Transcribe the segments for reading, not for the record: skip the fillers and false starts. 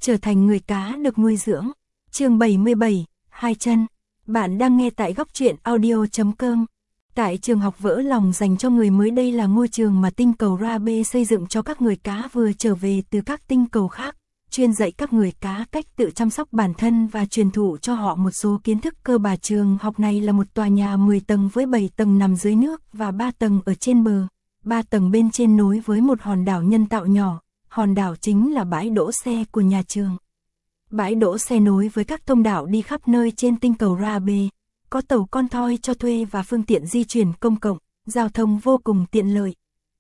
trở thành người cá được nuôi dưỡng. Chương 77, hai chân. Bạn đang nghe tại góc truyện audio.com. Tại trường học vỡ lòng dành cho người mới, đây là ngôi trường mà tinh cầu Rabe xây dựng cho các người cá vừa trở về từ các tinh cầu khác, chuyên dạy các người cá cách tự chăm sóc bản thân và truyền thụ cho họ một số kiến thức cơ bản. Trường học này là một tòa nhà 10 tầng với 7 tầng nằm dưới nước và 3 tầng ở trên bờ. 3 tầng bên trên nối với một hòn đảo nhân tạo nhỏ, hòn đảo chính là bãi đỗ xe của nhà trường. Bãi đỗ xe nối với các thông đạo đi khắp nơi trên tinh cầu Rabe, có tàu con thoi cho thuê và phương tiện di chuyển công cộng, giao thông vô cùng tiện lợi.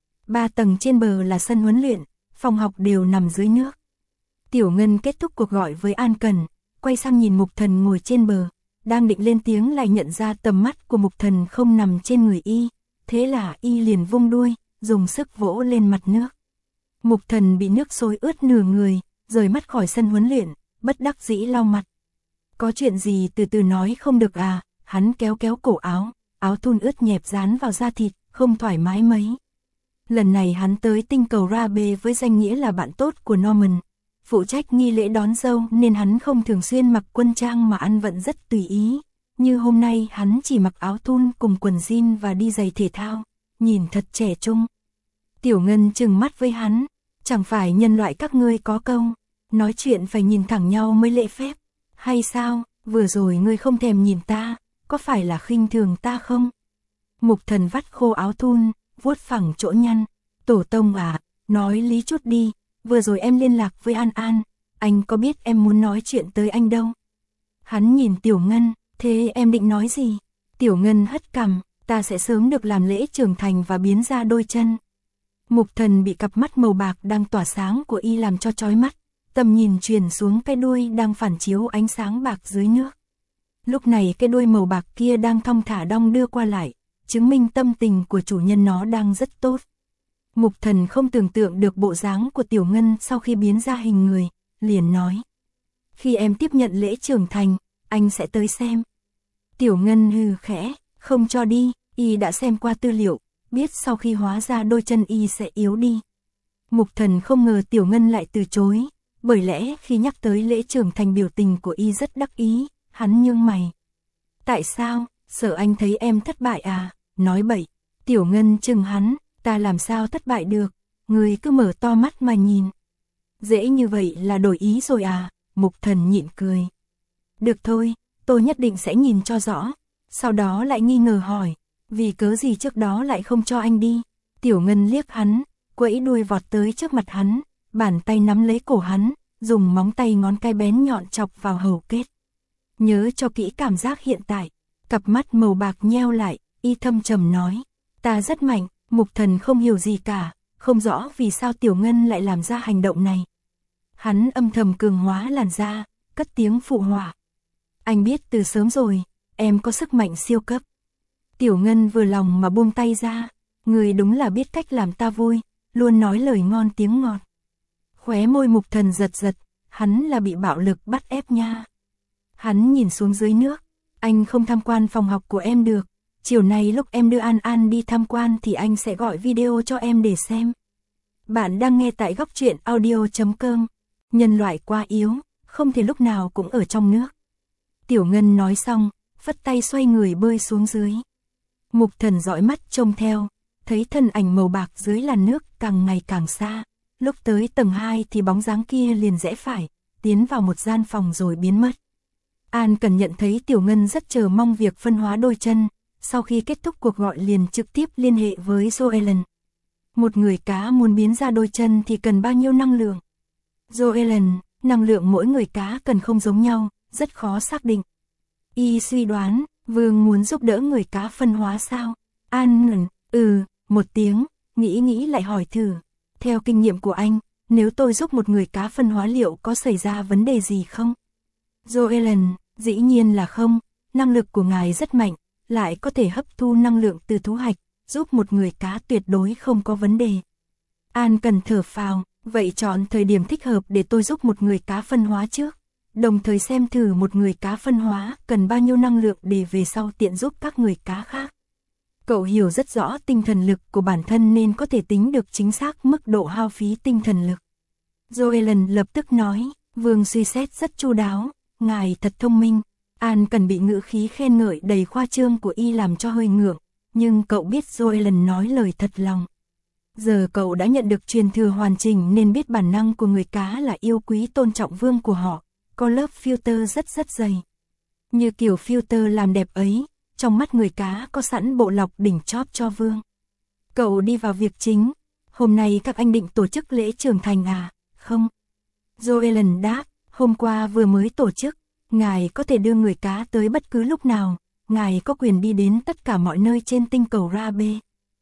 3 tầng trên bờ là sân huấn luyện, phòng học đều nằm dưới nước. Tiểu Ngân kết thúc cuộc gọi với An Cần, quay sang nhìn Mục Thần ngồi trên bờ, đang định lên tiếng lại nhận ra tầm mắt của Mục Thần không nằm trên người y, thế là y liền vung đuôi, dùng sức vỗ lên mặt nước. Mục Thần bị nước sôi ướt nửa người, rời mắt khỏi sân huấn luyện, bất đắc dĩ lau mặt. Có chuyện gì từ từ nói không được à? Hắn kéo kéo cổ áo, áo thun ướt nhẹp dán vào da thịt, không thoải mái mấy. Lần này hắn tới tinh cầu Rabe với danh nghĩa là bạn tốt của Norman, phụ trách nghi lễ đón dâu nên hắn không thường xuyên mặc quân trang mà ăn vận rất tùy ý. Như hôm nay hắn chỉ mặc áo thun cùng quần jean và đi giày thể thao, nhìn thật trẻ trung. Tiểu Ngân trừng mắt với hắn, chẳng phải nhân loại các ngươi có câu, nói chuyện phải nhìn thẳng nhau mới lễ phép, hay sao, vừa rồi ngươi không thèm nhìn ta, có phải là khinh thường ta không? Mục Thần vắt khô áo thun, vuốt phẳng chỗ nhăn, tổ tông à, nói lý chút đi, vừa rồi em liên lạc với An An, anh có biết em muốn nói chuyện tới anh đâu? Hắn nhìn Tiểu Ngân, thế em định nói gì? Tiểu Ngân hất cằm, ta sẽ sớm được làm lễ trưởng thành và biến ra đôi chân. Mục Thần bị cặp mắt màu bạc đang tỏa sáng của y làm cho chói mắt, tầm nhìn truyền xuống cái đuôi đang phản chiếu ánh sáng bạc dưới nước. Lúc này cái đuôi màu bạc kia đang thong thả đong đưa qua lại, chứng minh tâm tình của chủ nhân nó đang rất tốt. Mục Thần không tưởng tượng được bộ dáng của Tiểu Ngân sau khi biến ra hình người, liền nói: khi em tiếp nhận lễ trưởng thành, anh sẽ tới xem. Tiểu Ngân hừ khẽ, không cho đi, y đã xem qua tư liệu, biết sau khi hóa ra đôi chân y sẽ yếu đi. Mục Thần không ngờ Tiểu Ngân lại từ chối, bởi lẽ khi nhắc tới lễ trưởng thành biểu tình của y rất đắc ý, hắn nhướng mày. Tại sao, sợ anh thấy em thất bại à, nói bậy. Tiểu Ngân chừng hắn, ta làm sao thất bại được, người cứ mở to mắt mà nhìn. Dễ như vậy là đổi ý rồi à, Mục Thần nhịn cười. Được thôi, tôi nhất định sẽ nhìn cho rõ. Sau đó lại nghi ngờ hỏi, vì cớ gì trước đó lại không cho anh đi. Tiểu Ngân liếc hắn, quẫy đuôi vọt tới trước mặt hắn, bàn tay nắm lấy cổ hắn, dùng móng tay ngón cái bén nhọn chọc vào hầu kết. Nhớ cho kỹ cảm giác hiện tại. Cặp mắt màu bạc nheo lại, y thâm trầm nói, ta rất mạnh. Mục Thần không hiểu gì cả, không rõ vì sao Tiểu Ngân lại làm ra hành động này. Hắn âm thầm cường hóa làn da, cất tiếng phụ họa. Anh biết từ sớm rồi, em có sức mạnh siêu cấp. Tiểu Ngân vừa lòng mà buông tay ra, người đúng là biết cách làm ta vui, luôn nói lời ngon tiếng ngọt. Khóe môi Mục Thần giật giật, hắn là bị bạo lực bắt ép nha. Hắn nhìn xuống dưới nước, anh không tham quan phòng học của em được, chiều nay lúc em đưa An An đi tham quan thì anh sẽ gọi video cho em để xem. Bạn đang nghe tại góc truyện audio.com. Nhân loại quá yếu, không thể lúc nào cũng ở trong nước. Tiểu Ngân nói xong, phất tay xoay người bơi xuống dưới. Mục Thần dõi mắt trông theo, thấy thân ảnh màu bạc dưới làn nước càng ngày càng xa. Lúc tới tầng 2 thì bóng dáng kia liền rẽ phải, tiến vào một gian phòng rồi biến mất. An Cần nhận thấy Tiểu Ngân rất chờ mong việc phân hóa đôi chân, sau khi kết thúc cuộc gọi liền trực tiếp liên hệ với Joellen. Một người cá muốn biến ra đôi chân thì cần bao nhiêu năng lượng? Joellen, năng lượng mỗi người cá cần không giống nhau, rất khó xác định. Y suy đoán, Vương muốn giúp đỡ người cá phân hóa sao? An, một tiếng, nghĩ lại hỏi thử. Theo kinh nghiệm của anh, nếu tôi giúp một người cá phân hóa liệu có xảy ra vấn đề gì không? Joellen, dĩ nhiên là không, năng lực của ngài rất mạnh, lại có thể hấp thu năng lượng từ thú hạch, giúp một người cá tuyệt đối không có vấn đề. An Cần thở phào, vậy chọn thời điểm thích hợp để tôi giúp một người cá phân hóa trước, đồng thời xem thử một người cá phân hóa cần bao nhiêu năng lượng để về sau tiện giúp các người cá khác. Cậu hiểu rất rõ tinh thần lực của bản thân nên có thể tính được chính xác mức độ hao phí tinh thần lực. Joellen lập tức nói, Vương suy xét rất chu đáo, ngài thật thông minh. An Cần bị ngữ khí khen ngợi đầy khoa trương của y làm cho hơi ngượng, nhưng cậu biết Joellen nói lời thật lòng. Giờ cậu đã nhận được truyền thừa hoàn chỉnh nên biết bản năng của người cá là yêu quý tôn trọng vương của họ, có lớp filter rất dày. Như kiểu filter làm đẹp ấy, trong mắt người cá có sẵn bộ lọc đỉnh chóp cho vương. Cậu đi vào việc chính, hôm nay các anh định tổ chức lễ trưởng thành à, không? Joellen đáp, hôm qua vừa mới tổ chức, ngài có thể đưa người cá tới bất cứ lúc nào, ngài có quyền đi đến tất cả mọi nơi trên tinh cầu Rabe.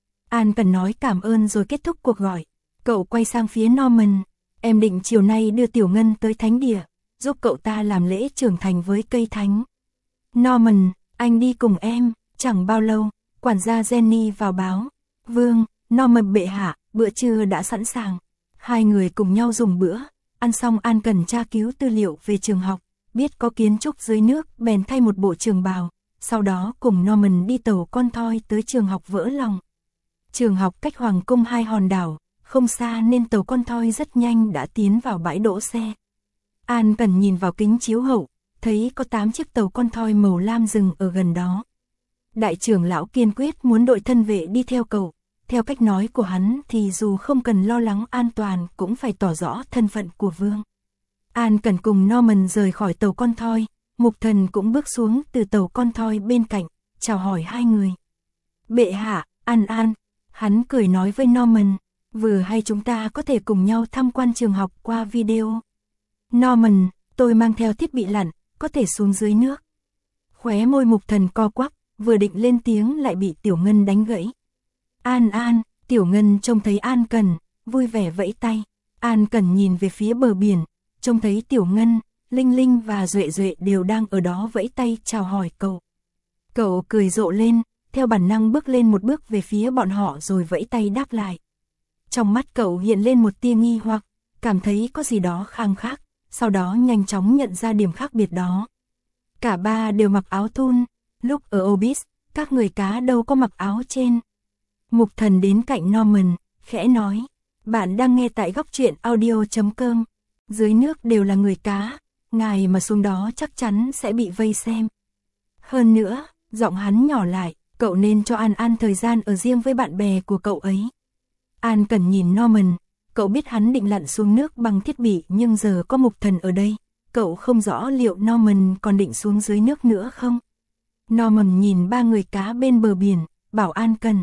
An Cần nói cảm ơn rồi kết thúc cuộc gọi. Cậu quay sang phía Norman, em định chiều nay đưa Tiểu Ngân tới thánh địa, giúp cậu ta làm lễ trưởng thành với cây thánh. Norman, anh đi cùng em. Chẳng bao lâu, quản gia Jenny vào báo. Vương, Norman bệ hạ, bữa trưa đã sẵn sàng. Hai người cùng nhau dùng bữa, ăn xong An Cần tra cứu tư liệu về trường học, biết có kiến trúc dưới nước bèn thay một bộ trường bào, sau đó cùng Norman đi tàu con thoi tới trường học Vỡ Lòng. Trường học cách Hoàng cung 2 hòn đảo, không xa nên tàu con thoi rất nhanh đã tiến vào bãi đỗ xe. An Cần nhìn vào kính chiếu hậu, thấy có 8 chiếc tàu con thoi màu lam dừng ở gần đó. Đại trưởng lão kiên quyết muốn đội thân vệ đi theo cậu, theo cách nói của hắn thì dù không cần lo lắng an toàn cũng phải tỏ rõ thân phận của vương. An Cần cùng Norman rời khỏi tàu con thoi, Mục Thần cũng bước xuống từ tàu con thoi bên cạnh, chào hỏi hai người. Bệ hạ, An, hắn cười nói với Norman, vừa hay chúng ta có thể cùng nhau tham quan trường học qua video. Norman, tôi mang theo thiết bị lặn, có thể xuống dưới nước. Khóe môi Mục Thần co quắp, vừa định lên tiếng lại bị Tiểu Ngân đánh gãy. An, Tiểu Ngân trông thấy An Cần, vui vẻ vẫy tay. An Cần nhìn về phía bờ biển, trông thấy Tiểu Ngân, Linh Linh và Duệ Duệ đều đang ở đó vẫy tay chào hỏi cậu. Cậu cười rộ lên, theo bản năng bước lên một bước về phía bọn họ rồi vẫy tay đáp lại. Trong mắt cậu hiện lên một tia nghi hoặc, cảm thấy có gì đó khang khác, sau đó nhanh chóng nhận ra điểm khác biệt đó. Cả ba đều mặc áo thun, lúc ở Obis, các người cá đâu có mặc áo trên. Mục Thần đến cạnh Norman, khẽ nói, bạn đang nghe tại góc truyện audio.com, dưới nước đều là người cá, ngài mà xuống đó chắc chắn sẽ bị vây xem. Hơn nữa, giọng hắn nhỏ lại, cậu nên cho An thời gian ở riêng với bạn bè của cậu ấy. An Cần nhìn Norman, cậu biết hắn định lặn xuống nước bằng thiết bị nhưng giờ có Mục Thần ở đây, cậu không rõ liệu Norman còn định xuống dưới nước nữa không. Norman nhìn ba người cá bên bờ biển, bảo An Cần.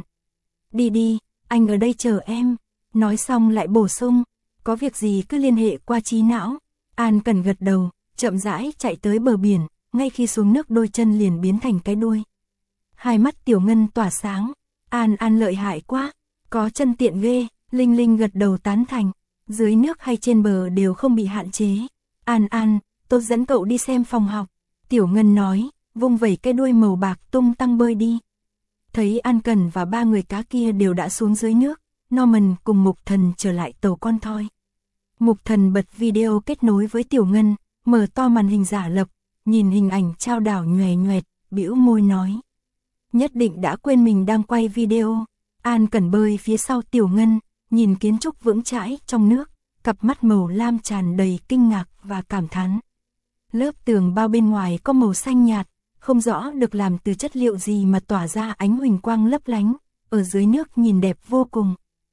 Đi, anh ở đây chờ em. Nói xong lại bổ sung, có việc gì cứ liên hệ qua trí não. An Cần gật đầu, chậm rãi chạy tới bờ biển, ngay khi xuống nước đôi chân liền biến thành cái đuôi. Hai mắt Tiểu Ngân tỏa sáng, An lợi hại quá, có chân tiện ghê. Linh Linh gật đầu tán thành, dưới nước hay trên bờ đều không bị hạn chế. An, tôi dẫn cậu đi xem phòng học. Tiểu Ngân nói, vung vẩy cái đuôi màu bạc tung tăng bơi đi. Thấy An Cần và ba người cá kia đều đã xuống dưới nước, Norman cùng Mục Thần trở lại tàu con thoi. Mục Thần bật video kết nối với Tiểu Ngân, mở to màn hình giả lập, nhìn hình ảnh trao đảo nhòe nhoẹt, bĩu môi nói. Nhất định đã quên mình đang quay video. An Cần bơi phía sau Tiểu Ngân, nhìn kiến trúc vững chãi trong nước, cặp mắt màu lam tràn đầy kinh ngạc và cảm thán. Lớp tường bao bên ngoài có màu xanh nhạt, không rõ được làm từ chất liệu gì mà tỏa ra ánh huỳnh quang lấp lánh, ở dưới nước nhìn đẹp vô cùng.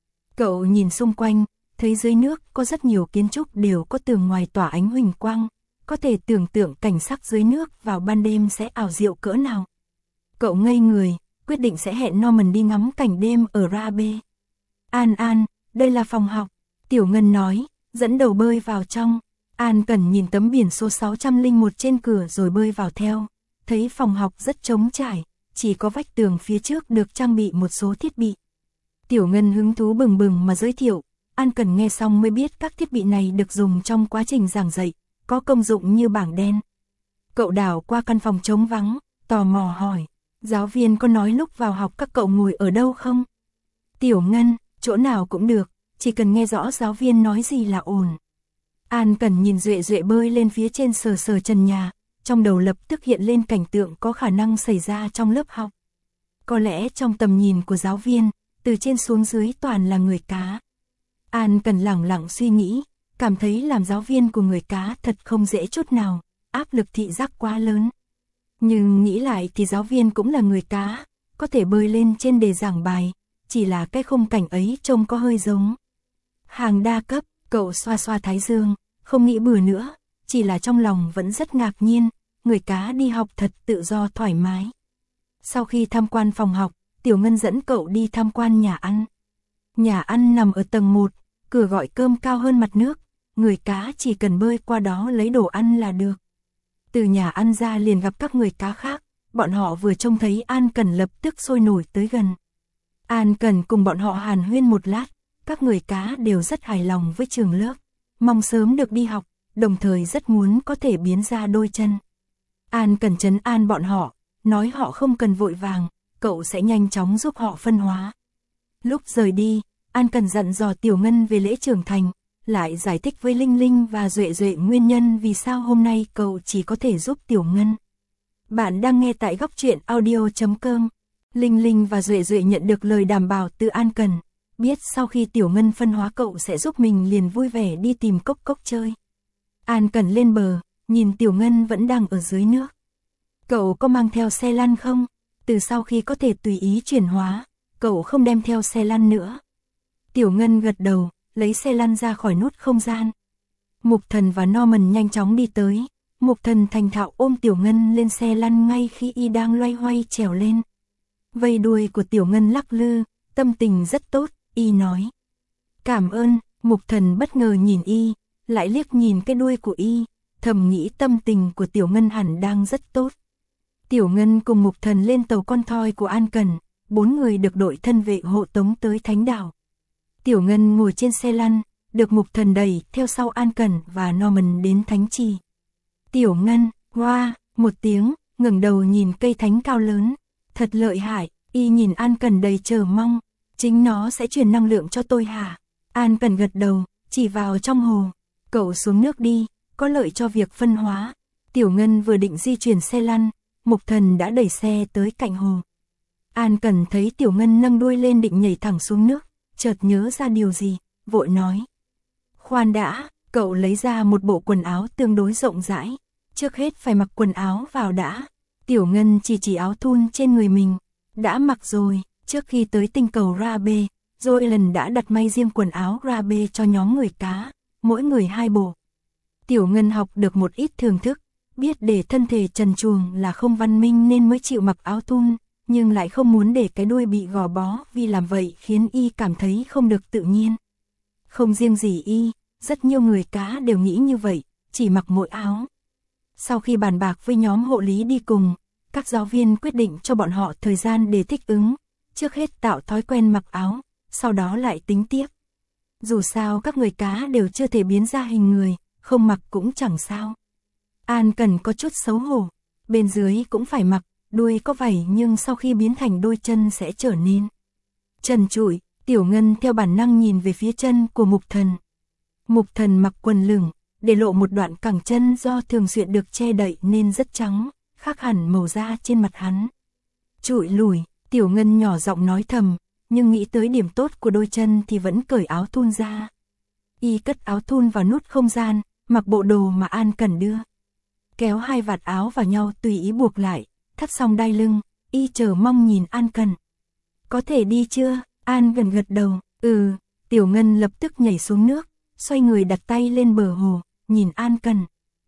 Cậu nhìn xung quanh, thấy dưới nước có rất nhiều kiến trúc đều có tường ngoài tỏa ánh huỳnh quang, có thể tưởng tượng cảnh sắc dưới nước vào ban đêm sẽ ảo diệu cỡ nào. Cậu ngây người, quyết định sẽ hẹn Norman đi ngắm cảnh đêm ở Rabe. An, đây là phòng học, Tiểu Ngân nói, dẫn đầu bơi vào trong. An Cần nhìn tấm biển số 601 trên cửa rồi bơi vào theo, thấy phòng học rất trống trải, chỉ có vách tường phía trước được trang bị một số thiết bị. Tiểu Ngân hứng thú bừng bừng mà giới thiệu, An Cần nghe xong mới biết các thiết bị này được dùng trong quá trình giảng dạy, có công dụng như bảng đen. Cậu đảo qua căn phòng trống vắng, tò mò hỏi, giáo viên có nói lúc vào học các cậu ngồi ở đâu không? Tiểu Ngân, chỗ nào cũng được, chỉ cần nghe rõ giáo viên nói gì là ổn. An Cần nhìn Duệ bơi lên phía trên sờ trần nhà, trong đầu lập tức hiện lên cảnh tượng có khả năng xảy ra trong lớp học. Có lẽ trong tầm nhìn của giáo viên, từ trên xuống dưới toàn là người cá. An Cần lẳng lặng suy nghĩ, cảm thấy làm giáo viên của người cá thật không dễ chút nào, áp lực thị giác quá lớn. Nhưng nghĩ lại thì giáo viên cũng là người cá, có thể bơi lên trên đề giảng bài, chỉ là cái khung cảnh ấy trông có hơi giống hàng đa cấp. Cậu xoa xoa thái dương, không nghĩ bừa nữa, chỉ là trong lòng vẫn rất ngạc nhiên, người cá đi học thật tự do thoải mái. Sau khi tham quan phòng học, Tiểu Ngân dẫn cậu đi tham quan nhà ăn. Nhà ăn nằm ở tầng 1, cửa gọi cơm cao hơn mặt nước, người cá chỉ cần bơi qua đó lấy đồ ăn là được. Từ nhà ăn ra liền gặp các người cá khác, bọn họ vừa trông thấy An Cẩn lập tức sôi nổi tới gần. An Cẩn cùng bọn họ hàn huyên một lát, các người cá đều rất hài lòng với trường lớp, mong sớm được đi học, đồng thời rất muốn có thể biến ra đôi chân. An Cẩn trấn an bọn họ, nói họ không cần vội vàng, cậu sẽ nhanh chóng giúp họ phân hóa. Lúc rời đi, An Cẩn dặn dò Tiểu Ngân về lễ trưởng thành, lại giải thích với Linh Linh và Duệ Duệ nguyên nhân vì sao hôm nay cậu chỉ có thể giúp Tiểu Ngân. Bạn đang nghe tại góc truyện audio.com. Linh Linh và Duệ Duệ nhận được lời đảm bảo từ An Cẩn, biết sau khi Tiểu Ngân phân hóa cậu sẽ giúp mình liền vui vẻ đi tìm Cốc Cốc chơi. An Cẩn lên bờ, nhìn Tiểu Ngân vẫn đang ở dưới nước. Cậu có mang theo xe lăn không? Từ sau khi có thể tùy ý chuyển hóa, cậu không đem theo xe lăn nữa. Tiểu Ngân gật đầu, lấy xe lăn ra khỏi nút không gian. Mục Thần và Norman nhanh chóng đi tới. Mục Thần thành thạo ôm Tiểu Ngân lên xe lăn ngay khi y đang loay hoay trèo lên. Vây đuôi của Tiểu Ngân lắc lư, tâm tình rất tốt, y nói. Cảm ơn. Mục Thần bất ngờ nhìn y, lại liếc nhìn cái đuôi của y, thầm nghĩ tâm tình của Tiểu Ngân hẳn đang rất tốt. Tiểu Ngân cùng Mục Thần lên tàu con thoi của An Cẩn, 4 người được đội thân vệ hộ tống tới Thánh Đảo. Tiểu Ngân ngồi trên xe lăn, được Mục Thần đẩy theo sau An Cẩn và Norman đến Thánh Trì. Tiểu Ngân, hoa, một tiếng, ngẩng đầu nhìn cây thánh cao lớn, thật lợi hại, y nhìn An Cẩn đầy chờ mong, chính nó sẽ truyền năng lượng cho tôi hả? An Cẩn gật đầu, chỉ vào trong hồ, cậu xuống nước đi, có lợi cho việc phân hóa. Tiểu Ngân vừa định di chuyển xe lăn, Mục Thần đã đẩy xe tới cạnh hồ. An Cẩn thấy Tiểu Ngân nâng đuôi lên định nhảy thẳng xuống nước, chợt nhớ ra điều gì, vội nói. Khoan đã, cậu lấy ra một bộ quần áo tương đối rộng rãi, trước hết phải mặc quần áo vào đã. Tiểu Ngân chỉ áo thun trên người mình, đã mặc rồi, trước khi tới tinh cầu Rabe, Joylan đã đặt may riêng quần áo Rabe cho nhóm người cá, mỗi người 2 bộ. Tiểu Ngân học được một ít thưởng thức, biết để thân thể trần truồng là không văn minh nên mới chịu mặc áo thun, nhưng lại không muốn để cái đuôi bị gò bó vì làm vậy khiến y cảm thấy không được tự nhiên. Không riêng gì y, rất nhiều người cá đều nghĩ như vậy, chỉ mặc mỗi áo. Sau khi bàn bạc với nhóm hộ lý đi cùng, các giáo viên quyết định cho bọn họ thời gian để thích ứng, trước hết tạo thói quen mặc áo, sau đó lại tính tiếp. Dù sao các người cá đều chưa thể biến ra hình người, không mặc cũng chẳng sao. An Cẩn có chút xấu hổ, bên dưới cũng phải mặc, đuôi có vảy nhưng sau khi biến thành đôi chân sẽ trở nên trần trụi. Tiểu Ngân theo bản năng nhìn về phía chân của Mục Thần. Mục Thần mặc quần lửng, để lộ một đoạn cẳng chân do thường xuyên được che đậy nên rất trắng, khác hẳn màu da trên mặt hắn. Trụi lùi, Tiểu Ngân nhỏ giọng nói thầm, nhưng nghĩ tới điểm tốt của đôi chân thì vẫn cởi áo thun ra. Y cất áo thun vào nút không gian, mặc bộ đồ mà An Cẩn đưa. Kéo 2 vạt áo vào nhau tùy ý buộc lại, thắt xong đai lưng, y chờ mong nhìn An Cẩn. Có thể đi chưa? An Cẩn gật đầu, Tiểu Ngân lập tức nhảy xuống nước, xoay người đặt tay lên bờ hồ, nhìn An Cẩn.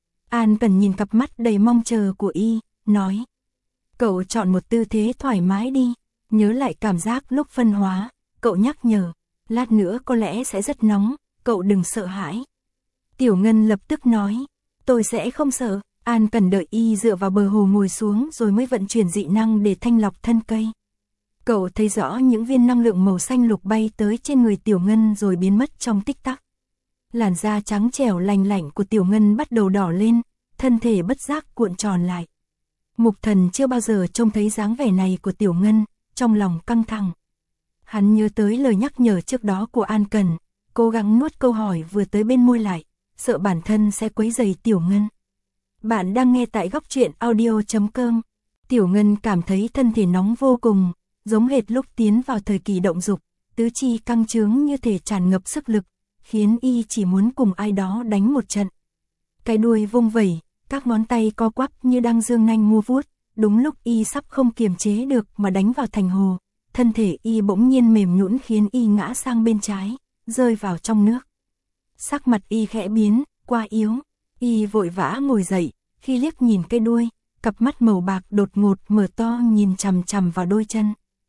An Cẩn nhìn cặp mắt đầy mong chờ của y, nói. Cậu chọn một tư thế thoải mái đi, nhớ lại cảm giác lúc phân hóa, cậu nhắc nhở, lát nữa có lẽ sẽ rất nóng, cậu đừng sợ hãi. Tiểu Ngân lập tức nói, tôi sẽ không sợ. An Cẩn đợi y dựa vào bờ hồ ngồi xuống rồi mới vận chuyển dị năng để thanh lọc thân cây. Cậu thấy rõ những viên năng lượng màu xanh lục bay tới trên người Tiểu Ngân rồi biến mất trong tích tắc. Làn da trắng trẻo lành lạnh của Tiểu Ngân bắt đầu đỏ lên, thân thể bất giác cuộn tròn lại. Mục Thần chưa bao giờ trông thấy dáng vẻ này của Tiểu Ngân, trong lòng căng thẳng. Hắn nhớ tới lời nhắc nhở trước đó của An Cẩn, cố gắng nuốt câu hỏi vừa tới bên môi lại, sợ bản thân sẽ quấy rầy Tiểu Ngân. Bạn đang nghe tại góc truyện audio.com. Tiểu Ngân cảm thấy thân thể nóng vô cùng, giống hệt lúc tiến vào thời kỳ động dục, tứ chi căng trướng như thể tràn ngập sức lực, khiến y chỉ muốn cùng ai đó đánh một trận. Cái đuôi vung vẩy, các ngón tay co quắp như đang giương nanh mua vuốt, đúng lúc y sắp không kiềm chế được mà đánh vào thành hồ, thân thể y bỗng nhiên mềm nhũn khiến y ngã sang bên trái, rơi vào trong nước. Sắc mặt y khẽ biến, qua yếu, y vội vã ngồi dậy, khi liếc nhìn cái đuôi, cặp mắt màu bạc đột ngột mở to nhìn chằm chằm vào đôi chân.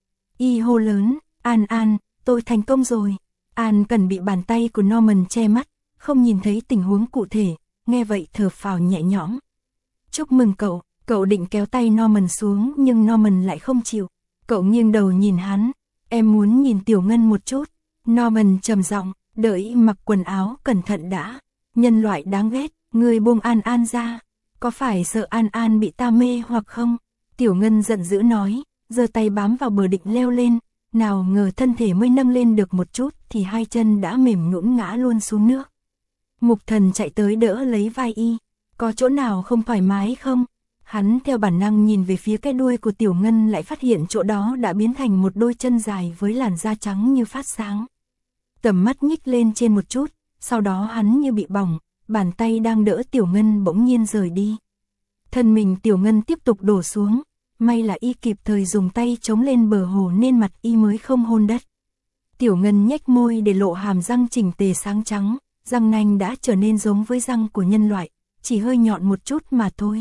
Y hô lớn, An, tôi thành công rồi. An Cần bị bàn tay của Norman che mắt, không nhìn thấy tình huống cụ thể, nghe vậy thở phào nhẹ nhõm. Chúc mừng cậu định kéo tay Norman xuống nhưng Norman lại không chịu. Cậu nghiêng đầu nhìn hắn, em muốn nhìn Tiểu Ngân một chút. Norman trầm giọng, đợi mặc quần áo cẩn thận đã. Nhân loại đáng ghét, ngươi buông An ra. Có phải sợ An bị ta mê hoặc không? Tiểu Ngân giận dữ nói, giơ tay bám vào bờ định leo lên. Nào ngờ thân thể mới nâng lên được một chút thì hai chân đã mềm nhũn ngã luôn xuống nước. Mục Thần chạy tới đỡ lấy vai y. Có chỗ nào không thoải mái không? Hắn theo bản năng nhìn về phía cái đuôi của Tiểu Ngân lại phát hiện chỗ đó đã biến thành một đôi chân dài với làn da trắng như phát sáng. Tầm mắt nhích lên trên một chút, sau đó hắn như bị bỏng, bàn tay đang đỡ Tiểu Ngân bỗng nhiên rời đi. Thân mình Tiểu Ngân tiếp tục đổ xuống, may là y kịp thời dùng tay chống lên bờ hồ nên mặt y mới không hôn đất. Tiểu Ngân nhếch môi để lộ hàm răng chỉnh tề sáng trắng, răng nanh đã trở nên giống với răng của nhân loại, chỉ hơi nhọn một chút mà thôi.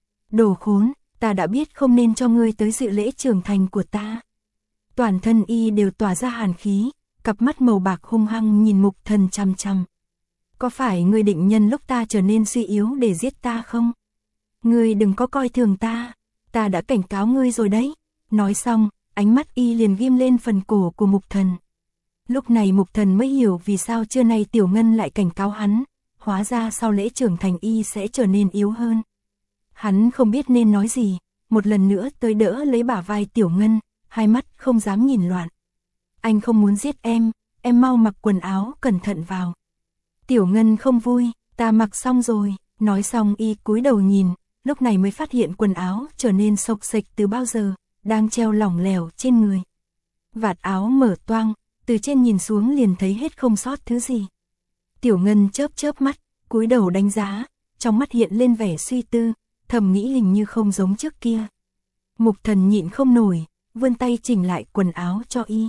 Đồ khốn, ta đã biết không nên cho ngươi tới dự lễ trưởng thành của ta. Toàn thân y đều tỏa ra hàn khí, cặp mắt màu bạc hung hăng nhìn Mục Thần chằm chằm. Có phải ngươi định nhân lúc ta trở nên suy yếu để giết ta không? Ngươi đừng có coi thường ta đã cảnh cáo ngươi rồi đấy. Nói xong, ánh mắt y liền ghim lên phần cổ của Mục Thần. Lúc này Mục Thần mới hiểu vì sao trưa nay Tiểu Ngân lại cảnh cáo hắn, hóa ra sau lễ trưởng thành y sẽ trở nên yếu hơn. Hắn không biết nên nói gì, một lần nữa tới đỡ lấy bả vai Tiểu Ngân, hai mắt không dám nhìn loạn. Anh không muốn giết em mau mặc quần áo cẩn thận vào. Tiểu Ngân không vui, ta mặc xong rồi, nói xong y cúi đầu nhìn, lúc này mới phát hiện quần áo trở nên xộc xệch từ bao giờ, đang treo lỏng lẻo trên người. Vạt áo mở toang, từ trên nhìn xuống liền thấy hết không sót thứ gì. Tiểu Ngân chớp mắt, cúi đầu đánh giá, trong mắt hiện lên vẻ suy tư, thầm nghĩ hình như không giống trước kia. Mục Thần nhịn không nổi, vươn tay chỉnh lại quần áo cho y.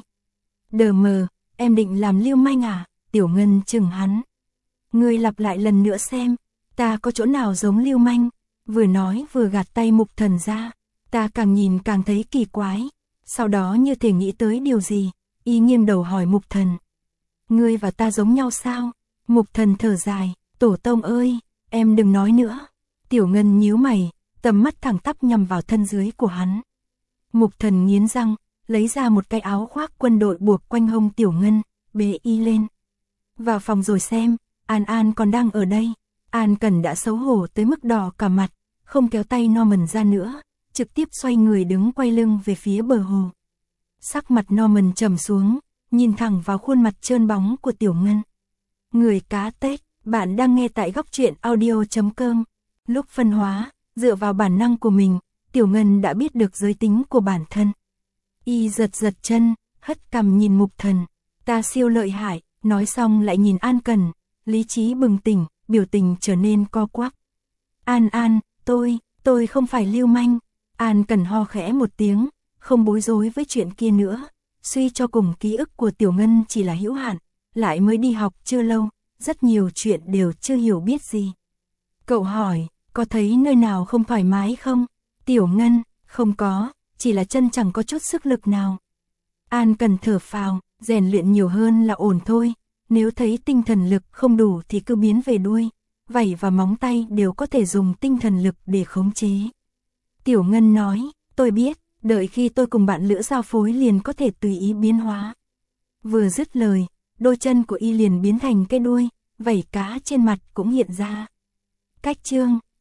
Đờ mờ, em định làm lưu manh à? Tiểu Ngân chừng hắn. Ngươi lặp lại lần nữa xem, ta có chỗ nào giống lưu manh? Vừa nói vừa gạt tay Mục Thần ra, ta càng nhìn càng thấy kỳ quái. Sau đó như thể nghĩ tới điều gì, y nghiêng đầu hỏi Mục Thần. Ngươi và ta giống nhau sao? Mục Thần thở dài, tổ tông ơi, em đừng nói nữa. Tiểu Ngân nhíu mày, tầm mắt thẳng tắp nhằm vào thân dưới của hắn. Mục Thần nghiến răng, lấy ra một cái áo khoác quân đội buộc quanh hông Tiểu Ngân, bế y lên. Vào phòng rồi xem, An còn đang ở đây. An Cần đã xấu hổ tới mức đỏ cả mặt, không kéo tay Norman ra nữa, trực tiếp xoay người đứng quay lưng về phía bờ hồ. Sắc mặt Norman trầm xuống, nhìn thẳng vào khuôn mặt trơn bóng của Tiểu Ngân. Người cá Tết, bạn đang nghe tại góc truyện audio.com. Lúc phân hóa, dựa vào bản năng của mình, Tiểu Ngân đã biết được giới tính của bản thân. Y giật chân, hất cằm nhìn Mục Thần. Ta siêu lợi hại, nói xong lại nhìn An Cần, lý trí bừng tỉnh, biểu tình trở nên co quắp. An, tôi không phải lưu manh. An Cần ho khẽ một tiếng, không bối rối với chuyện kia nữa. Suy cho cùng ký ức của Tiểu Ngân chỉ là hữu hạn, lại mới đi học chưa lâu, rất nhiều chuyện đều chưa hiểu biết gì. Cậu hỏi, có thấy nơi nào không thoải mái không? Tiểu Ngân, không có, chỉ là chân chẳng có chút sức lực nào. An Cần thở phào, rèn luyện nhiều hơn là ổn thôi, nếu thấy tinh thần lực không đủ thì cứ biến về đuôi, vảy và móng tay đều có thể dùng tinh thần lực để khống chế. Tiểu Ngân nói, tôi biết, đợi khi tôi cùng bạn lữ giao phối liền có thể tùy ý biến hóa. Vừa dứt lời, đôi chân của y liền biến thành cái đuôi, vảy cá trên mặt cũng hiện ra. Cách chương